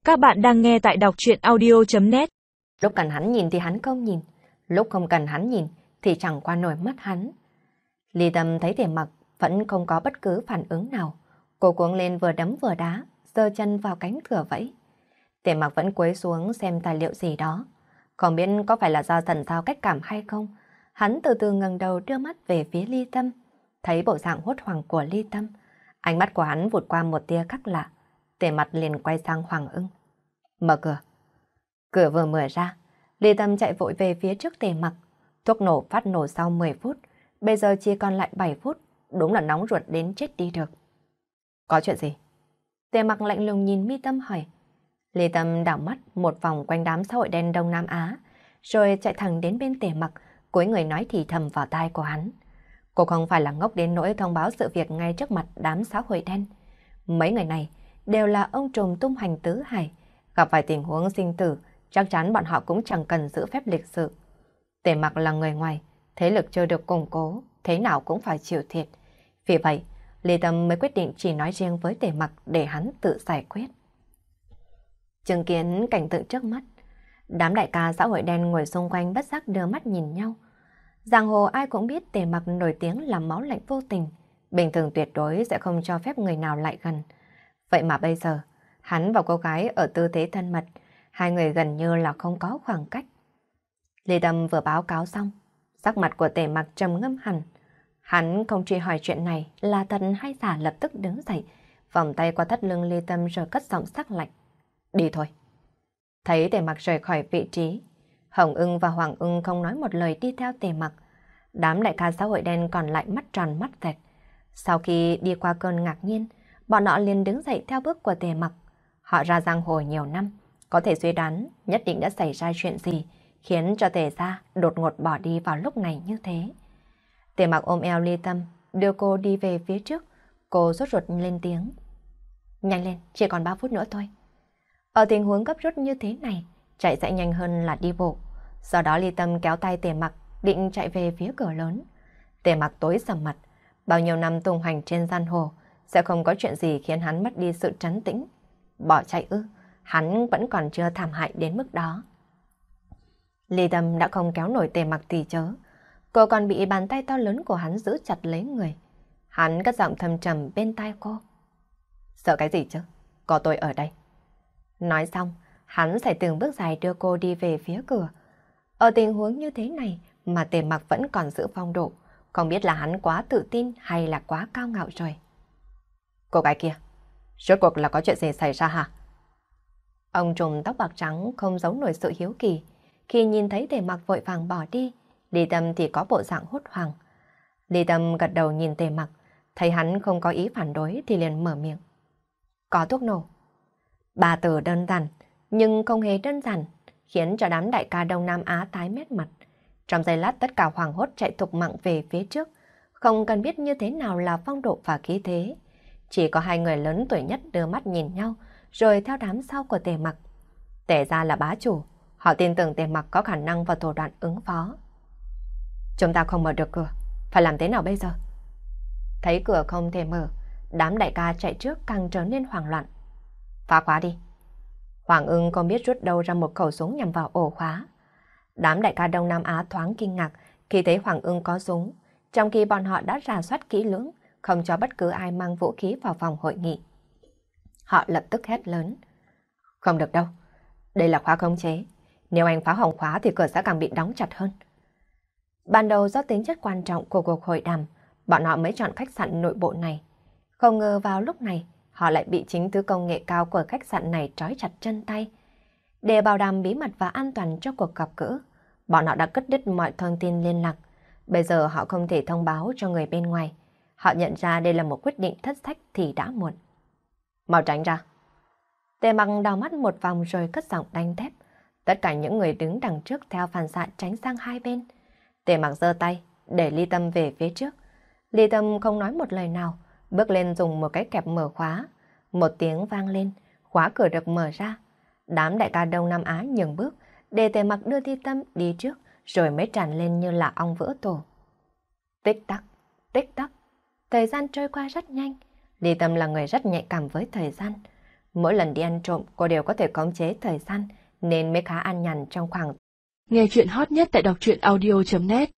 Các bạn đang nghe tại đọc truyện audio.net. Lúc cần hắn nhìn thì hắn không nhìn, lúc không cần hắn nhìn thì chẳng qua nổi mắt hắn. Ly Tâm thấy Tề Mặc vẫn không có bất cứ phản ứng nào. Cô cuống lên vừa đấm vừa đá, giơ chân vào cánh cửa vẫy. Tề Mặc vẫn cúi xuống xem tài liệu gì đó. Không biết có phải là do thần giao cách cảm hay không. Hắn từ từ ngẩng đầu đưa mắt về phía Ly Tâm. Thấy bộ dạng hốt hoảng của Ly Tâm. Ánh mắt của hắn vụt qua một tia khác lạ. Tề Mặc liền quay sang Hoàng Ưng. Mở cửa. Cửa vừa mở ra, Ly Tâm chạy vội về phía trước Tề Mặc. Thuốc nổ phát nổ sau 10 phút, bây giờ chỉ còn lại 7 phút, đúng là nóng ruột đến chết đi được. Có chuyện gì? Tề Mặc lạnh lùng nhìn Mi Tâm hỏi. Ly Tâm đảo mắt một vòng quanh đám xã hội đen Đông Nam Á, rồi chạy thẳng đến bên Tề Mặc, cúi người nói thì thầm vào tai của hắn. Cô không phải là ngốc đến nỗi thông báo sự việc ngay trước mặt đám xã hội đen. Mấy người này đều là ông trùm tung hành tứ hải, gặp phải tình huống sinh tử, chắc chắn bọn họ cũng chẳng cần giữ phép lịch sự. Tề Mặc là người ngoài, thế lực chưa được củng cố, thế nào cũng phải chịu thiệt. Vì vậy, Ly Tâm mới quyết định chỉ nói riêng với Tề Mặc để hắn tự giải quyết. Chứng kiến cảnh tượng trước mắt, đám đại ca xã hội đen ngồi xung quanh bất giác đưa mắt nhìn nhau. Giang hồ ai cũng biết Tề Mặc nổi tiếng là máu lạnh vô tình, bình thường tuyệt đối sẽ không cho phép người nào lại gần. Vậy mà bây giờ, hắn và cô gái ở tư thế thân mật, hai người gần như là không có khoảng cách. Ly Tâm vừa báo cáo xong, sắc mặt của Tề Mặc trầm ngâm hẳn. Hắn không truy hỏi chuyện này là thật hay giả, lập tức đứng dậy, vòng tay qua thắt lưng Ly Tâm rồi cất giọng sắc lạnh. Đi thôi. Thấy Tề Mặc rời khỏi vị trí, Hồng Ưng và Hoàng Ưng không nói một lời đi theo Tề Mặc. Đám đại ca xã hội đen còn lại mắt tròn mắt dẹt. Sau khi đi qua cơn ngạc nhiên, bọn họ liền đứng dậy theo bước của Tề Mặc. Họ ra giang hồ nhiều năm, có thể suy đoán nhất định đã xảy ra chuyện gì khiến cho Tề gia đột ngột bỏ đi vào lúc này như thế. Tề Mặc ôm eo Ly Tâm, đưa cô đi về phía trước. Cô sốt ruột lên tiếng. Nhanh lên, chỉ còn 3 phút nữa thôi. Ở tình huống gấp rút như thế này, chạy sẽ nhanh hơn là đi bộ. Sau đó Ly Tâm kéo tay Tề Mặc định chạy về phía cửa lớn. Tề Mặc tối sầm mặt, bao nhiêu năm tung hoành trên giang hồ, sẽ không có chuyện gì khiến hắn mất đi sự trấn tĩnh. Bỏ chạy ư? Hắn vẫn còn chưa thảm hại đến mức đó. Ly Tâm đã không kéo nổi Tề Mặc thì chớ. Cô còn bị bàn tay to lớn của hắn giữ chặt lấy người. Hắn cất giọng thâm trầm bên tai cô. Sợ cái gì chứ? Có tôi ở đây. Nói xong, hắn sẽ từng bước dài đưa cô đi về phía cửa. Ở tình huống như thế này mà Tề Mặc vẫn còn giữ phong độ, không biết là hắn quá tự tin hay là quá cao ngạo rồi. Cô gái kia, rốt cuộc là có chuyện gì xảy ra hả? Ông trùm tóc bạc trắng không giấu nổi sự hiếu kỳ. Khi nhìn thấy Tề Mặc vội vàng bỏ đi, Ly Tâm thì có bộ dạng hốt hoảng. Ly Tâm gật đầu nhìn Tề Mặc, thấy hắn không có ý phản đối thì liền mở miệng. Có thuốc nổ. Ba từ đơn giản, nhưng không hề đơn giản, khiến cho đám đại ca Đông Nam Á tái mét mặt. Trong giây lát tất cả hoảng hốt chạy thục mạng về phía trước, không cần biết như thế nào là phong độ và khí thế. Chỉ có hai người lớn tuổi nhất đưa mắt nhìn nhau, rồi theo đám sau của Tề Mặc. Tề gia là bá chủ, họ tin tưởng Tề Mặc có khả năng và thủ đoạn ứng phó. Chúng ta không mở được cửa, phải làm thế nào bây giờ? Thấy cửa không thể mở, đám đại ca chạy trước càng trở nên hoảng loạn. Phá khóa đi. Hoàng Ưng không biết rút đâu ra một khẩu súng nhằm vào ổ khóa. Đám đại ca Đông Nam Á thoáng kinh ngạc khi thấy Hoàng Ưng có súng, trong khi bọn họ đã rà soát kỹ lưỡng, không cho bất cứ ai mang vũ khí vào phòng hội nghị. Họ lập tức hét lớn. Không được đâu, đây là khóa khống chế. Nếu anh phá hỏng khóa thì cửa sẽ càng bị đóng chặt hơn. Ban đầu do tính chất quan trọng của cuộc hội đàm, bọn họ mới chọn khách sạn nội bộ này. Không ngờ vào lúc này, họ lại bị chính thứ công nghệ cao của khách sạn này trói chặt chân tay. Để bảo đảm bí mật và an toàn cho cuộc gặp gỡ, bọn họ đã cắt đứt mọi thông tin liên lạc. Bây giờ họ không thể thông báo cho người bên ngoài. Họ nhận ra đây là một quyết định thất sách thì đã muộn. Mau tránh ra. Tề Mặc đào mắt một vòng rồi cất giọng đanh thép. Tất cả những người đứng đằng trước theo phản xạ tránh sang hai bên. Tề Mặc giơ tay để Ly Tâm về phía trước. Ly Tâm không nói một lời nào, bước lên dùng một cái kẹp mở khóa. Một tiếng vang lên, khóa cửa được mở ra. Đám đại ca Đông Nam Á nhường bước, để Tề Mặc đưa Ly Tâm đi trước, rồi mới tràn lên như là ong vỡ tổ. Tích tắc, tích tắc. Thời gian trôi qua rất nhanh. Ly Tâm là người rất nhạy cảm với thời gian. Mỗi lần đi ăn trộm cô đều có thể khống chế thời gian nên mới khá an nhàn trong khoảng. Nghe chuyện hot nhất tại đọc truyện audio.net